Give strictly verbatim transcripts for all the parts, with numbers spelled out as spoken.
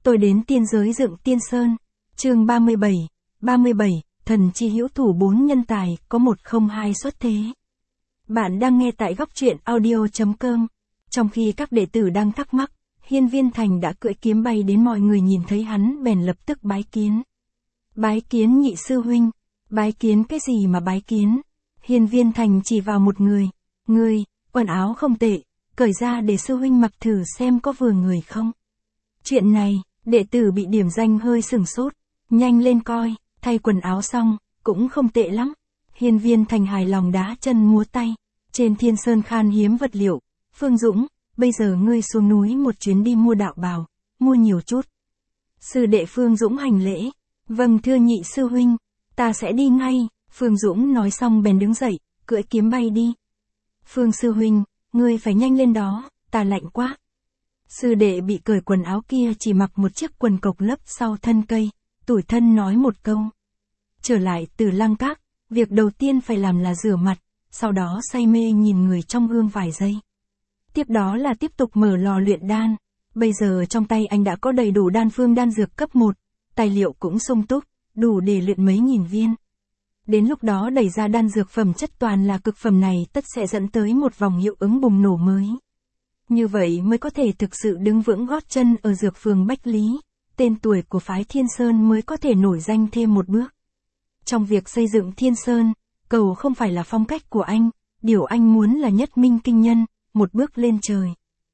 Tôi đến tiên giới dựng tiên sơn. Chương ba mươi bảy. ba mươi bảy, thần chi hữu thủ bốn nhân tài, có một không hai xuất thế. Bạn đang nghe tại góc truyện audio chấm com. Trong khi các đệ tử đang thắc mắc, Hiên Viên Thành đã cưỡi kiếm bay đến, mọi người nhìn thấy hắn bèn lập tức bái kiến. Bái kiến nhị sư huynh. Bái kiến cái gì mà bái kiến? Hiên Viên Thành chỉ vào một người. Ngươi, quần áo không tệ, cởi ra để sư huynh mặc thử xem có vừa người không. Chuyện này, đệ tử bị điểm danh hơi sửng sốt. Nhanh lên coi, thay quần áo xong, cũng không tệ lắm. Hiên Viên Thành hài lòng đá chân múa tay. Trên thiên sơn khan hiếm vật liệu. Phương Dũng, bây giờ ngươi xuống núi một chuyến đi mua đạo bào, mua nhiều chút. Sư đệ Phương Dũng hành lễ. Vâng thưa nhị sư huynh, ta sẽ đi ngay. Phương Dũng nói xong bèn đứng dậy, cưỡi kiếm bay đi. Phương sư huynh, ngươi phải nhanh lên đó, ta lạnh quá. Sư đệ bị cởi quần áo kia chỉ mặc một chiếc quần cộc lấp sau thân cây, tủi thân nói một câu. Trở lại từ Lăng Các, việc đầu tiên phải làm là rửa mặt, sau đó say mê nhìn người trong gương vài giây. Tiếp đó là tiếp tục mở lò luyện đan. Bây giờ trong tay anh đã có đầy đủ đan phương đan dược cấp một, tài liệu cũng sung túc, đủ để luyện mấy nghìn viên. Đến lúc đó đẩy ra đan dược phẩm chất toàn là cực phẩm này tất sẽ dẫn tới một vòng hiệu ứng bùng nổ mới. Như vậy mới có thể thực sự đứng vững gót chân ở dược phường Bách Lý, tên tuổi của phái Thiên Sơn mới có thể nổi danh thêm một bước. Trong việc xây dựng Thiên Sơn, cầu không phải là phong cách của anh, điều anh muốn là nhất minh kinh nhân, một bước lên trời.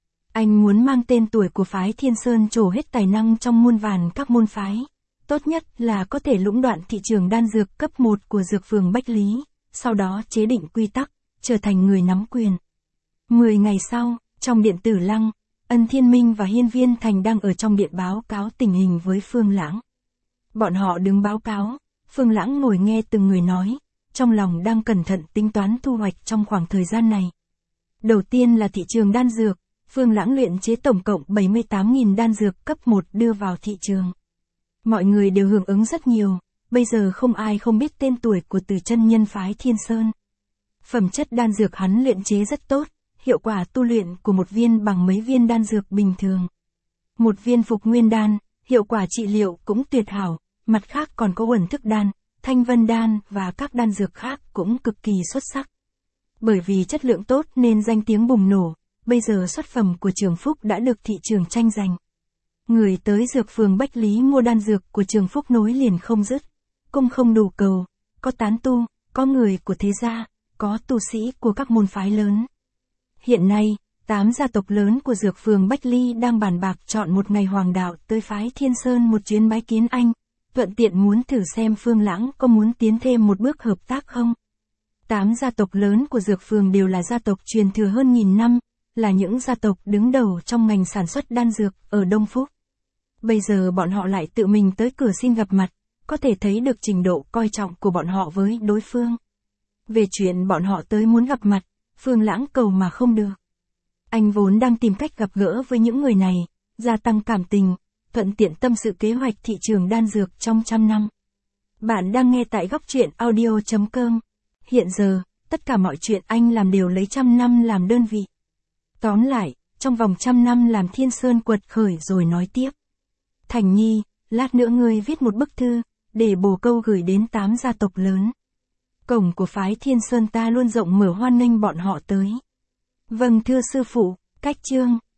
Anh muốn mang tên tuổi của phái Thiên Sơn trổ hết tài năng trong muôn vàn các môn phái. Tốt nhất là có thể lũng đoạn thị trường đan dược cấp một của dược phường Bách Lý, sau đó chế định quy tắc, trở thành người nắm quyền. Mười ngày sau, trong điện Tử Lăng, Ân Thiên Minh và Hiên Viên Thành đang ở trong điện báo cáo tình hình với Phương Lãng. Bọn họ đứng báo cáo, Phương Lãng ngồi nghe từng người nói, trong lòng đang cẩn thận tính toán thu hoạch trong khoảng thời gian này. Đầu tiên là thị trường đan dược, Phương Lãng luyện chế tổng cộng bảy mươi tám nghìn đan dược cấp một đưa vào thị trường. Mọi người đều hưởng ứng rất nhiều, bây giờ không ai không biết tên tuổi của Từ chân nhân phái Thiên Sơn. Phẩm chất đan dược hắn luyện chế rất tốt, hiệu quả tu luyện của một viên bằng mấy viên đan dược bình thường. Một viên phục nguyên đan, hiệu quả trị liệu cũng tuyệt hảo, mặt khác còn có uẩn thức đan, thanh vân đan và các đan dược khác cũng cực kỳ xuất sắc. Bởi vì chất lượng tốt nên danh tiếng bùng nổ, bây giờ xuất phẩm của Trường Phúc đã được thị trường tranh giành. Người tới dược phường Bách Lý mua đan dược của Trường Phúc nối liền không dứt, cung không đủ cầu, có tán tu, có người của thế gia, có tu sĩ của các môn phái lớn. Hiện nay, tám gia tộc lớn của dược phường Bách Lý đang bàn bạc chọn một ngày hoàng đạo tới phái Thiên Sơn một chuyến bái kiến anh, thuận tiện muốn thử xem Phương Lãng có muốn tiến thêm một bước hợp tác không. Tám gia tộc lớn của dược phường đều là gia tộc truyền thừa hơn nghìn năm, là những gia tộc đứng đầu trong ngành sản xuất đan dược ở Đông Phúc. Bây giờ bọn họ lại tự mình tới cửa xin gặp mặt, có thể thấy được trình độ coi trọng của bọn họ với đối phương. Về chuyện bọn họ tới muốn gặp mặt, Phương Lãng cầu mà không được. Anh vốn đang tìm cách gặp gỡ với những người này, gia tăng cảm tình, thuận tiện tâm sự kế hoạch thị trường đan dược trong trăm năm. Bạn đang nghe tại góc truyện audio chấm com. Hiện giờ, tất cả mọi chuyện anh làm đều lấy trăm năm làm đơn vị. Tóm lại, trong vòng trăm năm làm Thiên Sơn quật khởi rồi nói tiếp. Thành Nhi, lát nữa ngươi viết một bức thư, để bổ câu gửi đến tám gia tộc lớn. Cổng của phái Thiên Sơn ta luôn rộng mở hoan nghênh bọn họ tới. Vâng thưa sư phụ, cách chương.